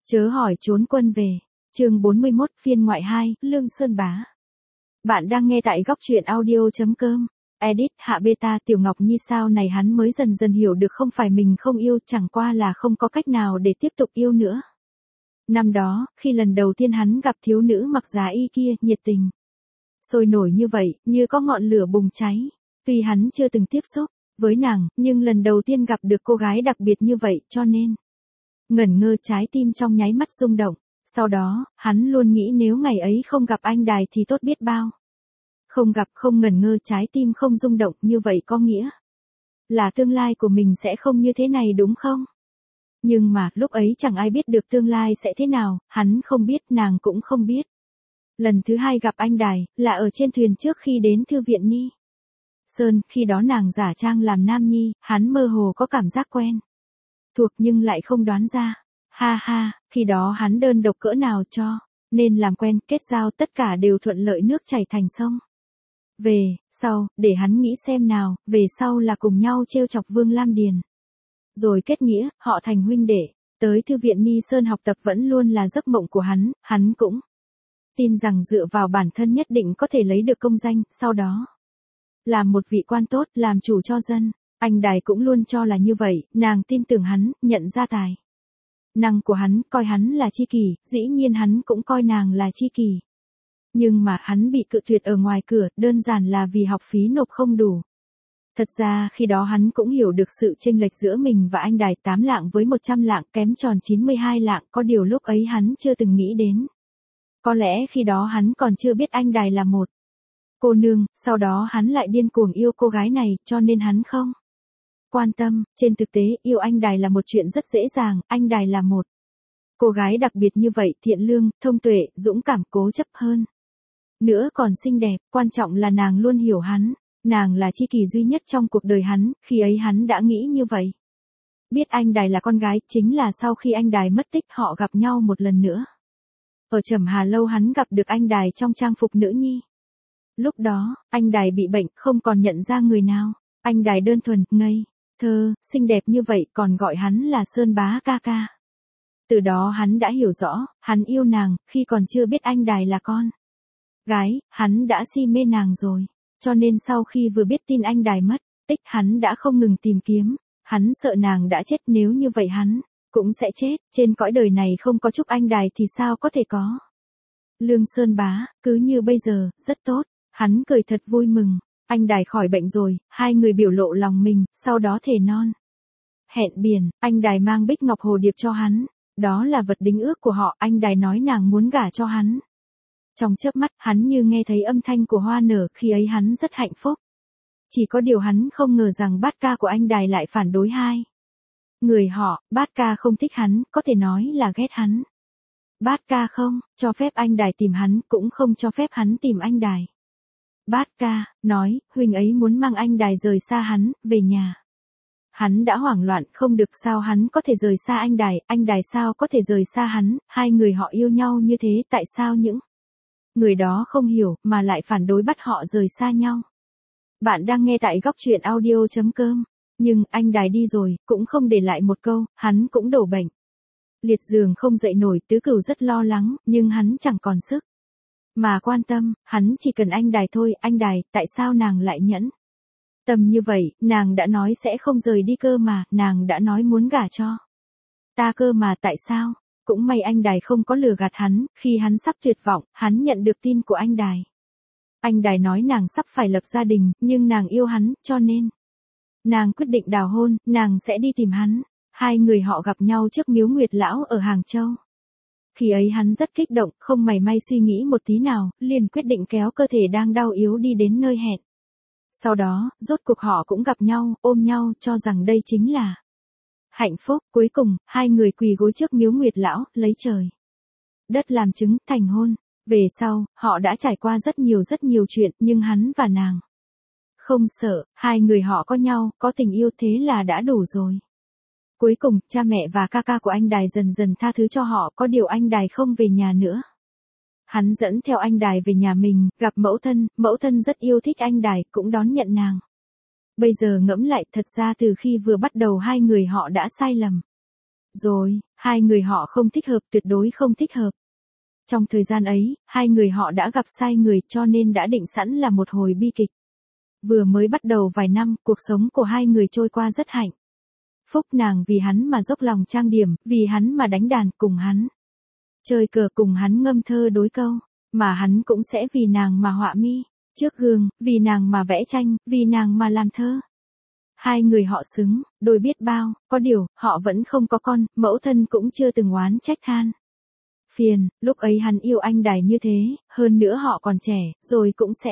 Chớ hỏi trốn quân về. Chương 41 phiên ngoại 2, Lương Sơn Bá. Bạn đang nghe tại góc truyện audio.com. Edit hạ beta Tiểu Ngọc Nhi sao này hắn mới dần dần hiểu được không phải mình không yêu, chẳng qua là không có cách nào để tiếp tục yêu nữa. Năm đó, khi lần đầu tiên hắn gặp thiếu nữ mặc giá y kia, nhiệt tình, sôi nổi như vậy, như có ngọn lửa bùng cháy. Tuy hắn chưa từng tiếp xúc với nàng, nhưng lần đầu tiên gặp được cô gái đặc biệt như vậy, cho nên ngẩn ngơ, trái tim trong nháy mắt rung động. Sau đó, hắn luôn nghĩ nếu ngày ấy không gặp anh Đài thì tốt biết bao. Không gặp, không ngẩn ngơ, trái tim không rung động, như vậy có nghĩa là tương lai của mình sẽ không như thế này đúng không? Nhưng mà, lúc ấy chẳng ai biết được tương lai sẽ thế nào, hắn không biết, nàng cũng không biết. Lần thứ hai gặp anh Đài, là ở trên thuyền trước khi đến thư viện Ni Sơn, khi đó nàng giả trang làm nam nhi, hắn mơ hồ có cảm giác quen thuộc nhưng lại không đoán ra. Ha ha, khi đó hắn đơn độc cỡ nào cho nên làm quen, kết giao tất cả đều thuận lợi, nước chảy thành sông. Về sau, để hắn nghĩ xem nào, về sau là cùng nhau trêu chọc Vương Lam Điền, rồi kết nghĩa, họ thành huynh đệ. Tới thư viện Ni Sơn học tập vẫn luôn là giấc mộng của hắn cũng tin rằng dựa vào bản thân nhất định có thể lấy được công danh, sau đó làm một vị quan tốt, làm chủ cho dân. Anh Đài cũng luôn cho là như vậy, nàng tin tưởng hắn, nhận ra tài năng của hắn, coi hắn là tri kỷ, dĩ nhiên hắn cũng coi nàng là tri kỷ. Nhưng mà hắn bị cự tuyệt ở ngoài cửa, đơn giản là vì học phí nộp không đủ. Thật ra khi đó hắn cũng hiểu được sự chênh lệch giữa mình và anh Đài, 8 lạng với 100 lạng, kém tròn 92 lạng, có điều lúc ấy hắn chưa từng nghĩ đến. Có lẽ khi đó hắn còn chưa biết anh Đài là một cô nương, sau đó hắn lại điên cuồng yêu cô gái này, cho nên hắn không quan tâm. Trên thực tế, yêu anh Đài là một chuyện rất dễ dàng, anh Đài là một cô gái đặc biệt như vậy, thiện lương, thông tuệ, dũng cảm, cố chấp, hơn nữa còn xinh đẹp, quan trọng là nàng luôn hiểu hắn, nàng là tri kỷ duy nhất trong cuộc đời hắn, khi ấy hắn đã nghĩ như vậy. Biết anh Đài là con gái, chính là sau khi anh Đài mất tích họ gặp nhau một lần nữa. Ở Trầm Hà Lâu hắn gặp được anh Đài trong trang phục nữ nhi. Lúc đó, anh Đài bị bệnh, không còn nhận ra người nào. Anh Đài đơn thuần, ngây thơ, xinh đẹp như vậy, còn gọi hắn là Sơn Bá ca ca. Từ đó hắn đã hiểu rõ, hắn yêu nàng, khi còn chưa biết anh Đài là con gái, hắn đã si mê nàng rồi. Cho nên sau khi vừa biết tin anh Đài mất tích, hắn đã không ngừng tìm kiếm. Hắn sợ nàng đã chết, nếu như vậy hắn cũng sẽ chết. Trên cõi đời này không có chúc anh Đài thì sao có thể có Lương Sơn Bá. Cứ như bây giờ, rất tốt. Hắn cười thật vui mừng. Anh Đài khỏi bệnh rồi, hai người biểu lộ lòng mình, sau đó thề non hẹn biển. Anh Đài mang bích ngọc hồ điệp cho hắn, đó là vật đính ước của họ. Anh Đài nói nàng muốn gả cho hắn. Trong chớp mắt, hắn như nghe thấy âm thanh của hoa nở, khi ấy hắn rất hạnh phúc. Chỉ có điều hắn không ngờ rằng bát ca của anh Đài lại phản đối hai người họ. Bát ca không thích hắn, có thể nói là ghét hắn. Bát ca không cho phép anh Đài tìm hắn, cũng không cho phép hắn tìm anh Đài. Bát ca nói, huynh ấy muốn mang anh Đài rời xa hắn, về nhà. Hắn đã hoảng loạn, không được, sao hắn có thể rời xa anh Đài sao có thể rời xa hắn, hai người họ yêu nhau như thế, tại sao những người đó không hiểu, mà lại phản đối bắt họ rời xa nhau. Bạn đang nghe tại góc truyện audio.com. Nhưng, anh Đài đi rồi, cũng không để lại một câu, hắn cũng đổ bệnh. Liệt giường không dậy nổi, Tứ Cửu rất lo lắng, nhưng hắn chẳng còn sức mà quan tâm, hắn chỉ cần anh Đài thôi. Anh Đài, tại sao nàng lại nhẫn tâm như vậy, nàng đã nói sẽ không rời đi cơ mà, nàng đã nói muốn gả cho ta cơ mà, tại sao? Cũng may anh Đài không có lừa gạt hắn, khi hắn sắp tuyệt vọng, hắn nhận được tin của anh Đài. Anh Đài nói nàng sắp phải lập gia đình, nhưng nàng yêu hắn, cho nên nàng quyết định đào hôn, nàng sẽ đi tìm hắn. Hai người họ gặp nhau trước miếu Nguyệt Lão ở Hàng Châu. Khi ấy hắn rất kích động, không mảy may suy nghĩ một tí nào, liền quyết định kéo cơ thể đang đau yếu đi đến nơi hẹn. Sau đó, rốt cuộc họ cũng gặp nhau, ôm nhau, cho rằng đây chính là hạnh phúc. Cuối cùng, hai người quỳ gối trước miếu Nguyệt Lão, lấy trời đất làm chứng, thành hôn. Về sau, họ đã trải qua rất nhiều chuyện, nhưng hắn và nàng không sợ, hai người họ có nhau, có tình yêu, thế là đã đủ rồi. Cuối cùng, cha mẹ và ca ca của anh Đài dần dần tha thứ cho họ, có điều anh Đài không về nhà nữa. Hắn dẫn theo anh Đài về nhà mình, gặp mẫu thân rất yêu thích anh Đài, cũng đón nhận nàng. Bây giờ ngẫm lại, thật ra từ khi vừa bắt đầu hai người họ đã sai lầm rồi. Hai người họ không thích hợp, tuyệt đối không thích hợp. Trong thời gian ấy, hai người họ đã gặp sai người cho nên đã định sẵn là một hồi bi kịch. Vừa mới bắt đầu vài năm, cuộc sống của hai người trôi qua rất hạnh phúc, nàng vì hắn mà dốc lòng trang điểm, vì hắn mà đánh đàn cùng hắn. Chơi cờ cùng hắn ngâm thơ đối câu, mà hắn cũng sẽ vì nàng mà họa mi, trước gương, vì nàng mà vẽ tranh, vì nàng mà làm thơ. Hai người họ xứng, đôi biết bao, có điều, họ vẫn không có con, mẫu thân cũng chưa từng oán trách than phiền, lúc ấy hắn yêu anh Đài như thế, hơn nữa họ còn trẻ, rồi cũng sẽ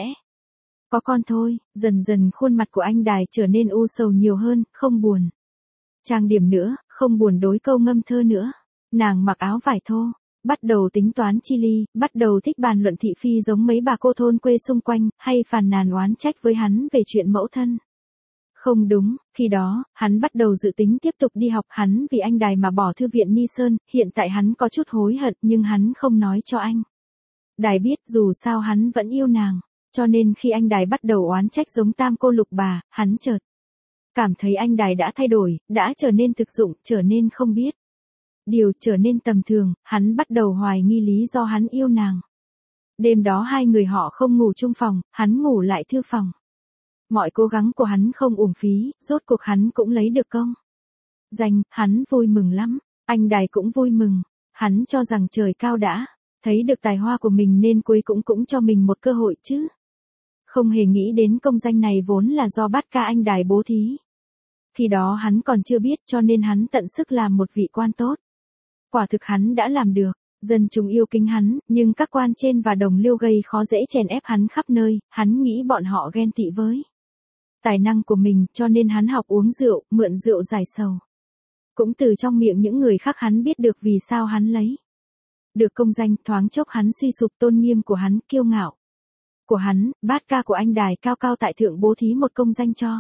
có con thôi. Dần dần khuôn mặt của anh Đài trở nên u sầu nhiều hơn, không buồn trang điểm nữa, không buồn đối câu ngâm thơ nữa. Nàng mặc áo vải thô, bắt đầu tính toán chi ly, bắt đầu thích bàn luận thị phi giống mấy bà cô thôn quê xung quanh, hay phàn nàn oán trách với hắn về chuyện mẫu thân. Không đúng, khi đó, hắn bắt đầu dự tính tiếp tục đi học, hắn vì anh Đài mà bỏ thư viện Ni Sơn, hiện tại hắn có chút hối hận nhưng hắn không nói cho anh Đài biết, dù sao hắn vẫn yêu nàng, cho nên khi anh Đài bắt đầu oán trách giống tam cô lục bà, hắn chợt cảm thấy anh Đài đã thay đổi, đã trở nên thực dụng, trở nên không biết điều, trở nên tầm thường, hắn bắt đầu hoài nghi lý do hắn yêu nàng. Đêm đó hai người họ không ngủ chung phòng, hắn ngủ lại thư phòng. Mọi cố gắng của hắn không uổng phí, rốt cuộc hắn cũng lấy được công danh, hắn vui mừng lắm, anh Đài cũng vui mừng, hắn cho rằng trời cao đã thấy được tài hoa của mình nên cuối cũng cho mình một cơ hội chứ. Không hề nghĩ đến công danh này vốn là do bát ca anh Đài bố thí. Khi đó hắn còn chưa biết cho nên hắn tận sức làm một vị quan tốt. Quả thực hắn đã làm được, dân chúng yêu kính hắn, nhưng các quan trên và đồng liêu gây khó dễ chèn ép hắn khắp nơi, hắn nghĩ bọn họ ghen tị với tài năng của mình cho nên hắn học uống rượu, mượn rượu giải sầu. Cũng từ trong miệng những người khác hắn biết được vì sao hắn lấy được công danh, thoáng chốc hắn suy sụp tôn nghiêm của hắn, kiêu ngạo của hắn, bát ca của anh Đài cao cao tại thượng bố thí một công danh cho.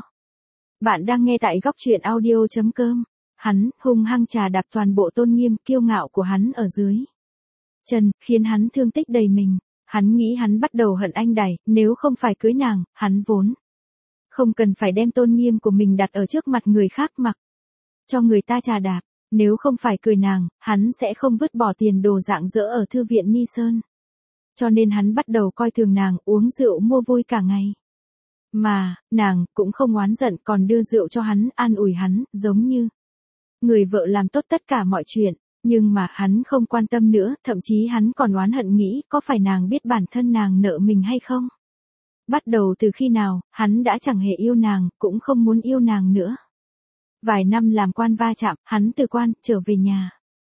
Bạn đang nghe tại góc truyện audio.com. Hắn hung hăng trà đạp toàn bộ tôn nghiêm kiêu ngạo của hắn ở dưới chân, khiến hắn thương tích đầy mình. Hắn nghĩ hắn bắt đầu hận anh Đài, nếu không phải cưới nàng, hắn vốn không cần phải đem tôn nghiêm của mình đặt ở trước mặt người khác mặc cho người ta trà đạp. Nếu không phải cười nàng, hắn sẽ không vứt bỏ tiền đồ rạng rỡ ở thư viện Ni Sơn. Cho nên hắn bắt đầu coi thường nàng, uống rượu mua vui cả ngày. Mà, nàng cũng không oán giận, còn đưa rượu cho hắn, an ủi hắn, giống như người vợ làm tốt tất cả mọi chuyện. Nhưng mà hắn không quan tâm nữa, thậm chí hắn còn oán hận nghĩ có phải nàng biết bản thân nàng nợ mình hay không. Bắt đầu từ khi nào, hắn đã chẳng hề yêu nàng, cũng không muốn yêu nàng nữa. Vài năm làm quan va chạm, hắn từ quan, trở về nhà.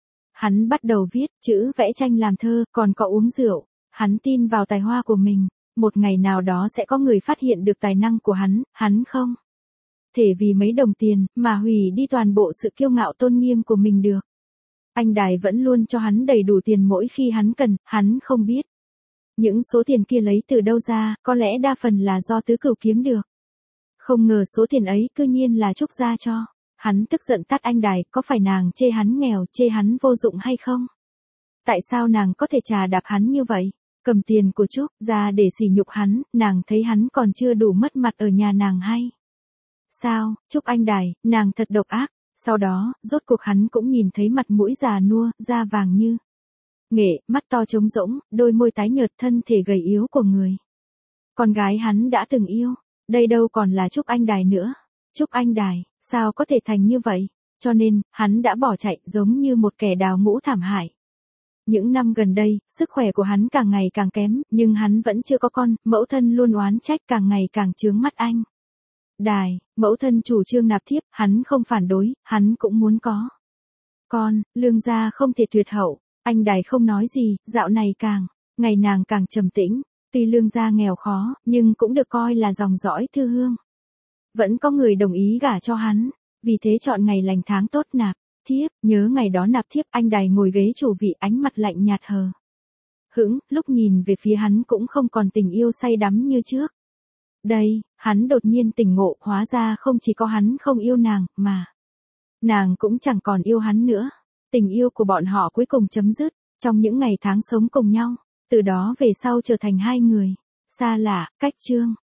Hắn bắt đầu viết, chữ, vẽ tranh làm thơ, còn có uống rượu. Hắn tin vào tài hoa của mình. Một ngày nào đó sẽ có người phát hiện được tài năng của hắn không thể vì mấy đồng tiền, mà hủy đi toàn bộ sự kiêu ngạo tôn nghiêm của mình được. Anh Đài vẫn luôn cho hắn đầy đủ tiền mỗi khi hắn cần, hắn không biết những số tiền kia lấy từ đâu ra, có lẽ đa phần là do tứ cửu kiếm được. Không ngờ số tiền ấy cư nhiên là Trúc gia cho. Hắn tức giận tát anh Đài, có phải nàng chê hắn nghèo, chê hắn vô dụng hay không? Tại sao nàng có thể trà đạp hắn như vậy? Cầm tiền của Trúc ra để sỉ nhục hắn, nàng thấy hắn còn chưa đủ mất mặt ở nhà nàng hay sao? Trúc anh Đài, nàng thật độc ác. Sau đó, rốt cuộc hắn cũng nhìn thấy mặt mũi già nua, da vàng như nghệ, mắt to trống rỗng, đôi môi tái nhợt, thân thể gầy yếu của người con gái hắn đã từng yêu. Đây đâu còn là Trúc anh Đài nữa. Trúc anh Đài, sao có thể thành như vậy? Cho nên, hắn đã bỏ chạy, giống như một kẻ đào ngũ thảm hại. Những năm gần đây, sức khỏe của hắn càng ngày càng kém, nhưng hắn vẫn chưa có con, mẫu thân luôn oán trách càng ngày càng chướng mắt anh Đài. Mẫu thân chủ trương nạp thiếp, hắn không phản đối, hắn cũng muốn có con, lương gia không thể tuyệt hậu. Anh Đài không nói gì, dạo này ngày nàng càng trầm tĩnh. Tuy lương gia nghèo khó, nhưng cũng được coi là dòng dõi thư hương. Vẫn có người đồng ý gả cho hắn, vì thế chọn ngày lành tháng tốt nạp thiếp. Nhớ ngày đó nạp thiếp, anh Đài ngồi ghế chủ vị, ánh mặt lạnh nhạt hờ hững, lúc nhìn về phía hắn cũng không còn tình yêu say đắm như trước. Đây, hắn đột nhiên tỉnh ngộ, hóa ra không chỉ có hắn không yêu nàng, mà nàng cũng chẳng còn yêu hắn nữa. Tình yêu của bọn họ cuối cùng chấm dứt, trong những ngày tháng sống cùng nhau. Từ đó về sau trở thành hai người xa lạ, cách chương.